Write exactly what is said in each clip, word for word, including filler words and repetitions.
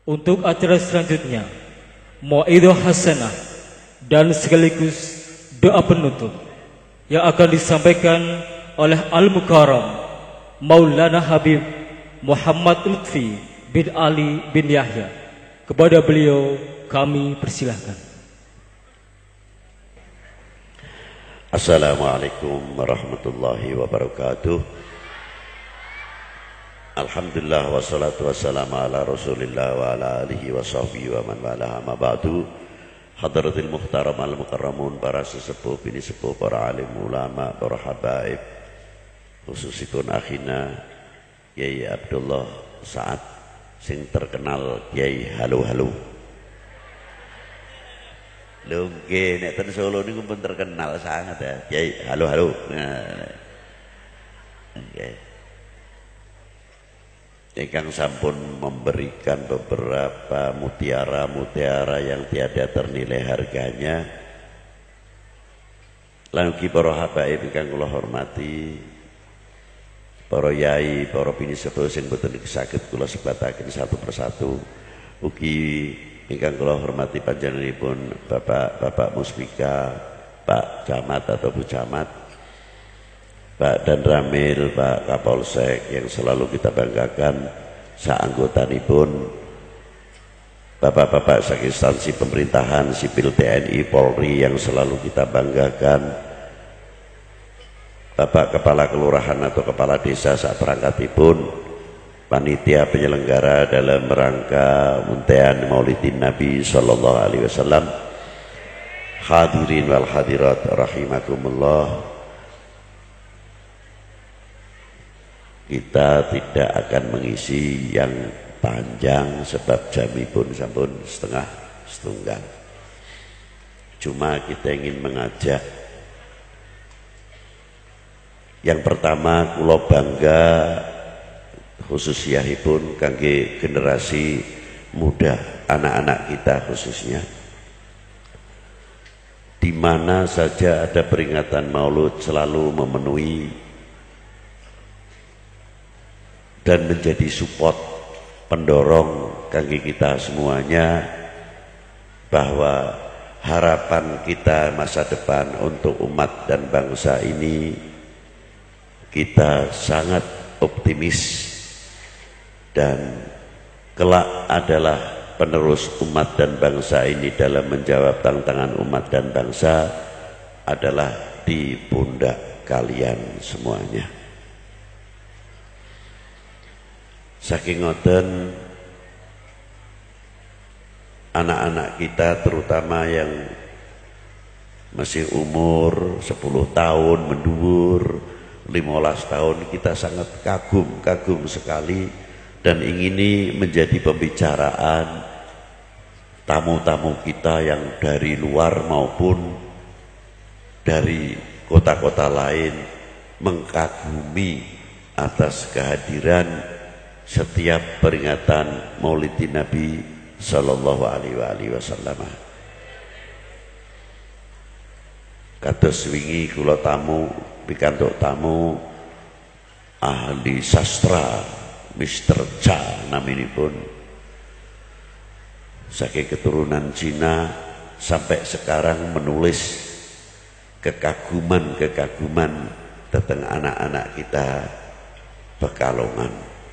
Untuk acara selanjutnya, Mau'idhah Hasanah dan sekaligus doa penutup yang akan disampaikan oleh Al-Mukarram Maulana Habib Muhammad Lutfi bin Ali bin Yahya. Kepada beliau kami persilahkan. Assalamualaikum warahmatullahi wabarakatuh. Alhamdulillah wassalatu wassalamu ala rasulillah wa ala alihi wa sahbihi wa man wala ma ba'du. Hadratil muhtaram al mukarramun, para sesepuh bini sepuh, para alim ulama, para habaib, khususipun akhina Kiai Abdullah Sa'ad sing terkenal Kiai Halo-Halo. Lho nggih, nek ten Solo niku pun terkenal sangat ya Kiai Halo-Halo. Nah, nggih. Ingkang sampun memberikan beberapa mutiara-mutiara yang tiada ternilai harganya. Lan ugi para habaib ingkang kula hormati, para yai, para bini sepuh sing boten saged kula sebataken satu persatu. Ugi ingkang kula hormati panjenenganipun Bapak-bapak Muspika, Pak Camat atau Bu Camat, Pak Dan Ramil, Pak Kapolsek yang selalu kita banggakan, saanggotanipun Bapak-bapak saking instansi pemerintahan, sipil T N I, Polri yang selalu kita banggakan, Bapak Kepala Kelurahan atau Kepala Desa saat perangkatipun, panitia penyelenggara dalam rangka untean Maulidin Nabi Sallallahu Alaihi Wasallam, hadirin wal hadirat rahimakumullah. Kita tidak akan mengisi yang panjang sebab jamipun sampun setengah setunggal. Cuma kita ingin mengajak. Yang pertama, kula bangga khususiyahipun kangge generasi muda, anak-anak kita khususnya. Di mana saja ada peringatan Maulud selalu memenuhi dan menjadi support, pendorong kaki kita semuanya, bahwa harapan kita masa depan untuk umat dan bangsa ini, kita sangat optimis dan kelak adalah penerus umat dan bangsa ini dalam menjawab tantangan umat dan bangsa adalah di pundak kalian semuanya. Saking ngoten, anak-anak kita terutama yang masih umur sepuluh tahun menduwur, lima belas tahun, kita sangat kagum, kagum sekali dan ingini menjadi pembicaraan tamu-tamu kita yang dari luar maupun dari kota-kota lain, mengkagumi atas kehadiran setiap peringatan Maulidin Nabi Sallallahu Alaihi Wasallam. Kados wingi kula tamu pikantuk tamu ahli sastra Mister Cha naminipun, saking keturunan Cina, sampai sekarang menulis kekaguman-kekaguman tentang anak-anak kita Pekalongan.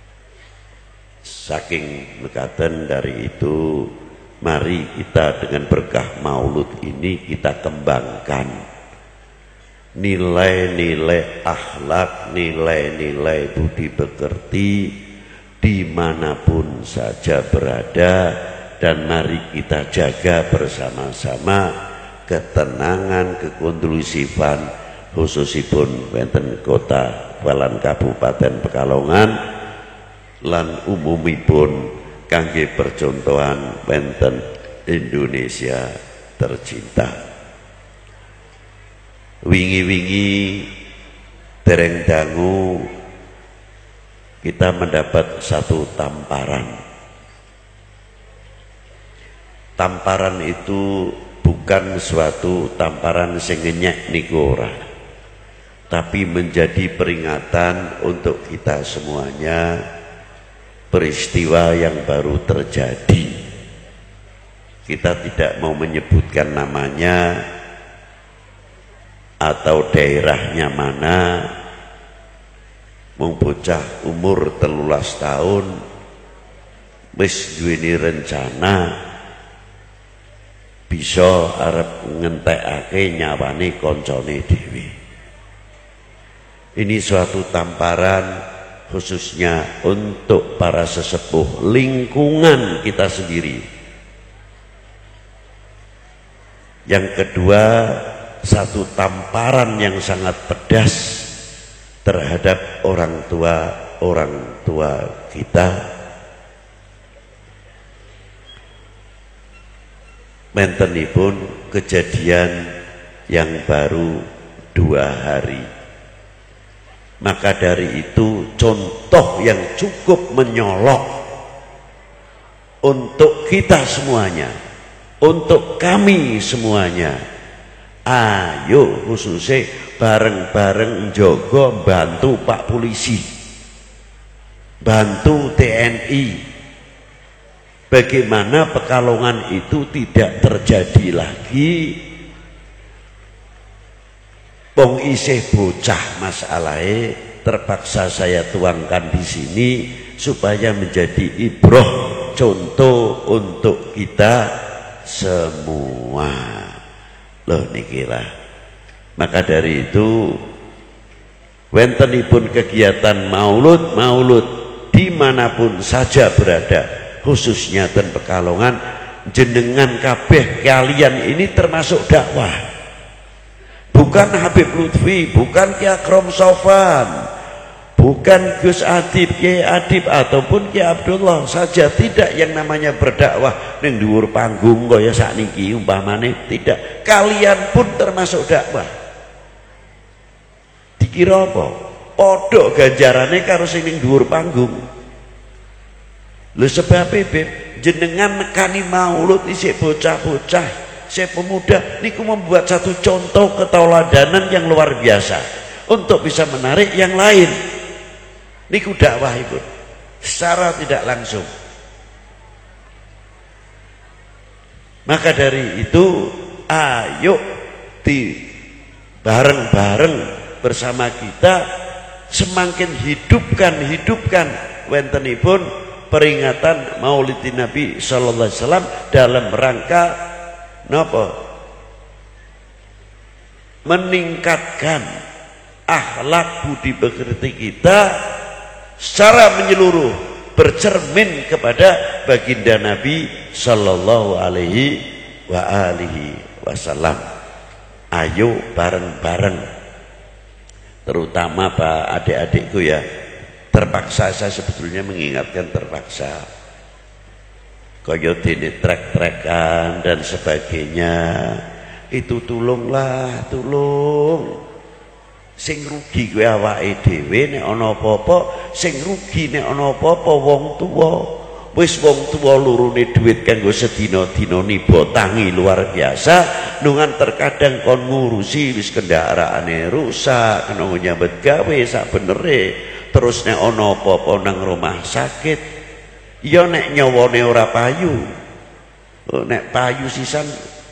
Saking mekaten dari itu, mari kita dengan berkah maulud ini kita kembangkan nilai-nilai akhlak, nilai-nilai budi pekerti dimanapun saja berada, dan mari kita jaga bersama-sama ketenangan, kekondusifan khususipun wonten kota Balan Kabupaten Pekalongan lan umumipun kangge percontohan wonten Indonesia tercinta. Wingi-wingi dereng dangu kita mendapat satu tamparan. Tamparan itu bukan suatu tamparan sing ngenyek niku ora, tapi menjadi peringatan untuk kita semuanya peristiwa yang baru terjadi. Kita tidak mau menyebutkan namanya atau daerahnya mana. Wong bocah umur telulas tahun wis duweni rencana bisa arep ngentekake nyawane koncone dhewe. Ini suatu tamparan khususnya untuk para sesepuh lingkungan kita sendiri. Yang kedua, satu tamparan yang sangat pedas terhadap orang tua orang tua kita. Mentenipun kejadian yang baru dua hari. Maka dari itu contoh yang cukup menyolok untuk kita semuanya, untuk kami semuanya. Ayo khususnya bareng-bareng jogo bantu Pak Polisi, bantu T N I. Bagaimana Pekalongan itu tidak terjadi lagi. Wong isih bocah masalahnya, terpaksa saya tuangkan di sini supaya menjadi ibroh contoh untuk kita semua. Loh nikilah. Maka dari itu wentenipun kegiatan maulud maulud dimanapun saja berada, khususnya ten Pekalongan, jenengan kabeh kalian ini termasuk dakwah. Bukan Habib Lutfi, bukan Ki Akrom Sofan, bukan Gus Adib, Ki Adib ataupun Ki Abdullah saja. Tidak yang namanya berdakwah ning dhuwur panggung kaya sakniki umpamane, tidak. Kalian pun termasuk dakwah. Dikira apa? Padha ganjarane karo sing ning dhuwur panggung. Lho sebab Beb, jenengan nekani maulud isih bocah-bocah, saya pemuda niku membuat satu contoh ketauladanan yang luar biasa untuk bisa menarik yang lain. Niku dakwah ibu secara tidak langsung. Maka dari itu ayo di bareng-bareng bersama kita semakin hidupkan hidupkan wentenipun peringatan Maulidin Nabi sallallahu alaihi wasallam dalam rangka napa? Meningkatkan akhlak budi pekerti kita secara menyeluruh, bercermin kepada baginda Nabi sallallahu alaihi wa alihi wasallam. Ayo bareng-bareng, terutama Pak adik-adikku ya, terpaksa saya sebetulnya mengingatkan terpaksa. Kaya dene trek-trekan dan sebagainya, itu tulunglah, tulung. Sing rugi kowe awake dhewe nek ana apa-apa, sing rugi nek ana apa-apa wong tuwa. Wis wong tuwa lurune dhuwit kanggo sedina-dina niba tangi luar biasa, nungan terkadang kon ngurusi wis kendaraane rusak, kena nyambet gawe sak benere, terus nek ana apa-apa nang rumah sakit, ya nek nyawane ora payu, nek payu sisan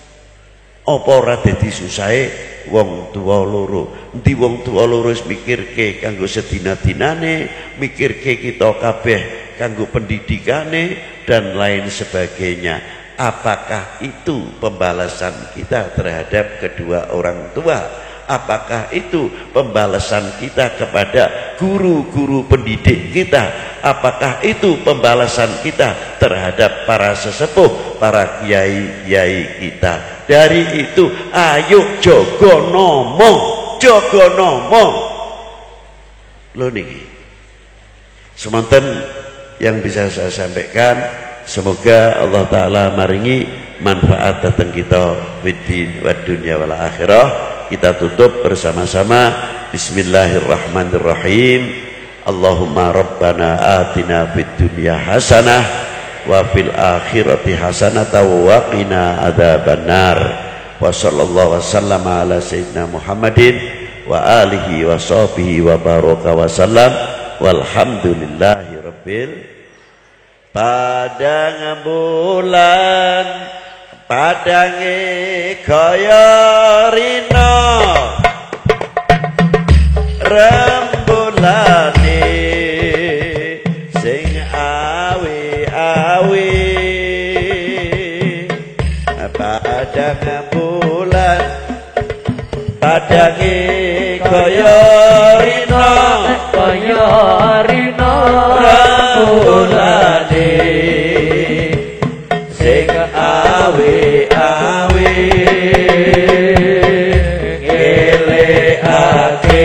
apa ora dadi susahe wong tuwa loro. Endi wong tuwa loro wis mikirke kanggo sedina-dinane, mikirke kita kabeh kanggo pendidikane dan lain sebagainya. Apakah itu pembalasan kita terhadap kedua orang tua? Apakah itu pembalasan kita kepada guru-guru pendidik kita? Apakah itu pembalasan kita terhadap para sesepuh, para kiai-kiai kita? Dari itu ayo jogo nomo, jogo nomo. Lho niki semonten yang bisa saya sampaikan. Semoga Allah Ta'ala maringi manfaat datang kita fiddin wa dunya wal akhirah. Kita tutup bersama-sama. Bismillahirrahmanirrahim. Allahumma rabbana atina fid dunya hasanah wa fil akhirati hasanah wa qina adzabannar. Wa sallallahu wasallam ala sayyidina Muhammadin wa alihi wa sahbihi wa baraka wa sallam. Walhamdulillahi rabbil padang bulan padange kaya rina rembulane sing awi-awi padang bulan padange kaya rina kaya rina rembulane sing awi-awi ngelekake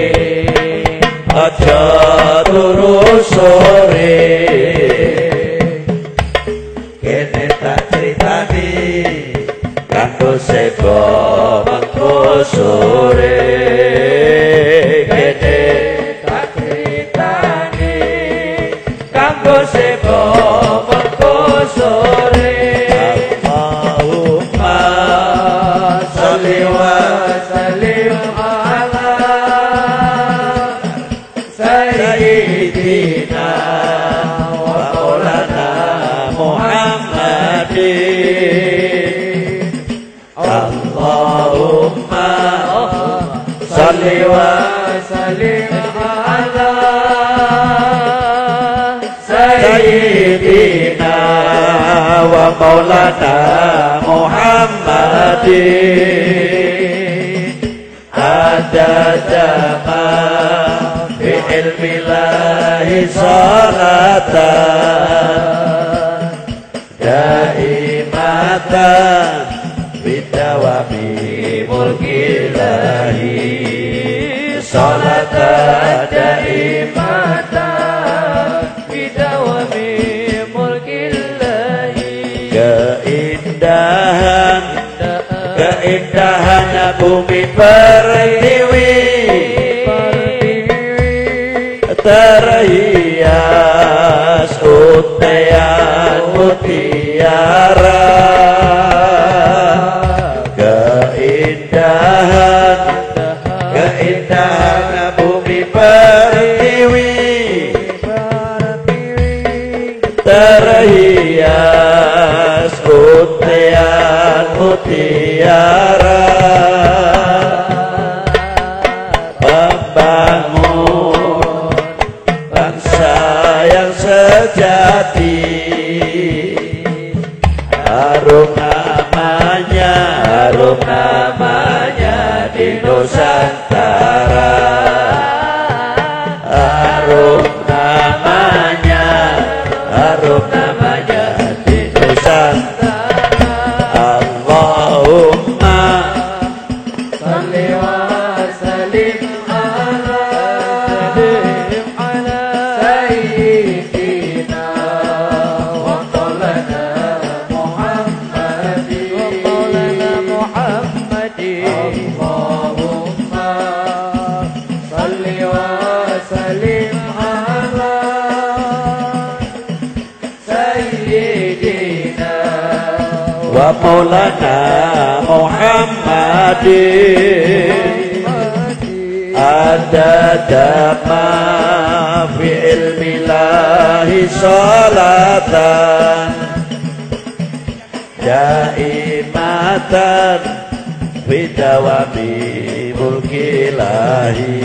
aja turu sore kene tak critani kanggo sego mengko sore kene tak critani kanggo sego mengko sore Allahumma sholli wa sallim ala sayyidina wa maulana Muhammadin Allahumma sholli wa sallim ala sayyidina wa maulana Muhammadin adada ma fi ilmillahi salatan daimatan bidawami mulkillahi salatan daimatan bidawami mulkillahi keindahan keindahan bumi pertiwi terhias untayan mutiara keindahan keindahan bumi pertiwi terhias untayan mutiara membangun bangsa yang sejati harum namanya harum namanya di Nusantara harum namanya harum namanya di Nusantara Allahumma sholli wa sallim ala sayyidina wa maulana Muhammadin Allahumma sholli wa sallim ala sayyidina wa maulana Muhammadin adada ma fi ilmillahi salatan daimatan bidawami mulkillahi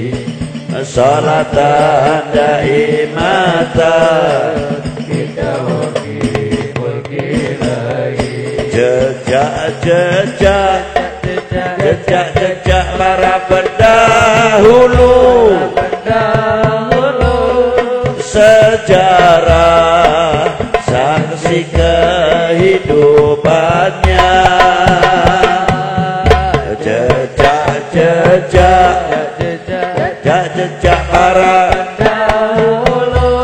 salatan daimatan bidawami mulkillahi jejak-jejak jejak-jejak para pendahulu sejarah saksi kehidupannya jejak-jejak jejak-jejak para pendahulu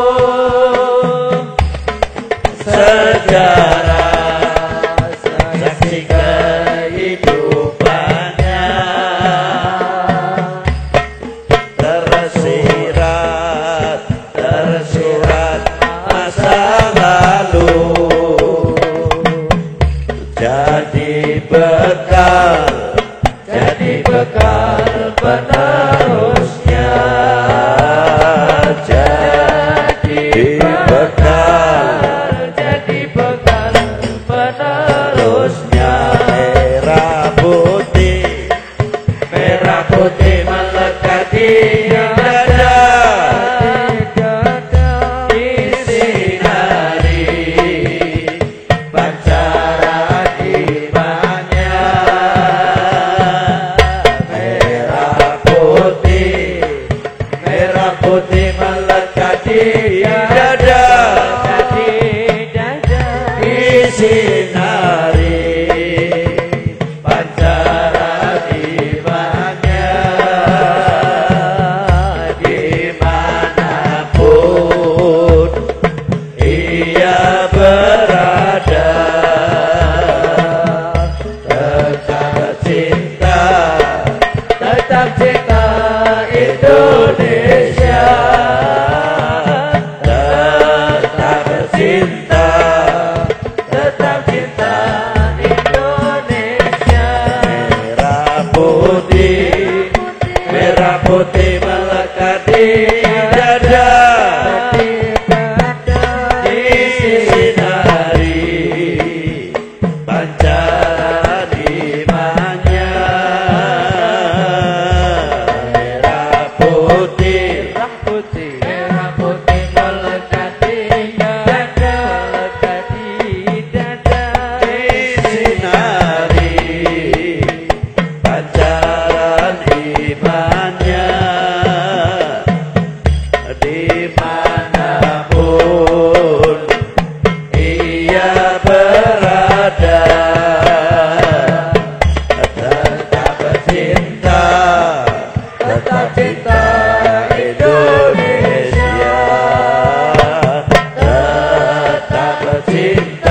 sejarah saksi kehidupannya tersirat tersirat masa lalu jadi bekal jadi bekal penerusnya jadi bekal disinari pancaran imannya dimanapun ia berada, tetap cinta, tetap cinta Indonesia, tetap cinta, tetap cinta Indonesia. Merah putih, merah putih melekat di dada, disinari pancaran imannya. Merah putih, Merah putih, merah putih melekat di dada, melekat di dada. disinari pancaran imannya, dimanapun ia berada, tetap cinta, tetap cinta Indonesia, tetap cinta,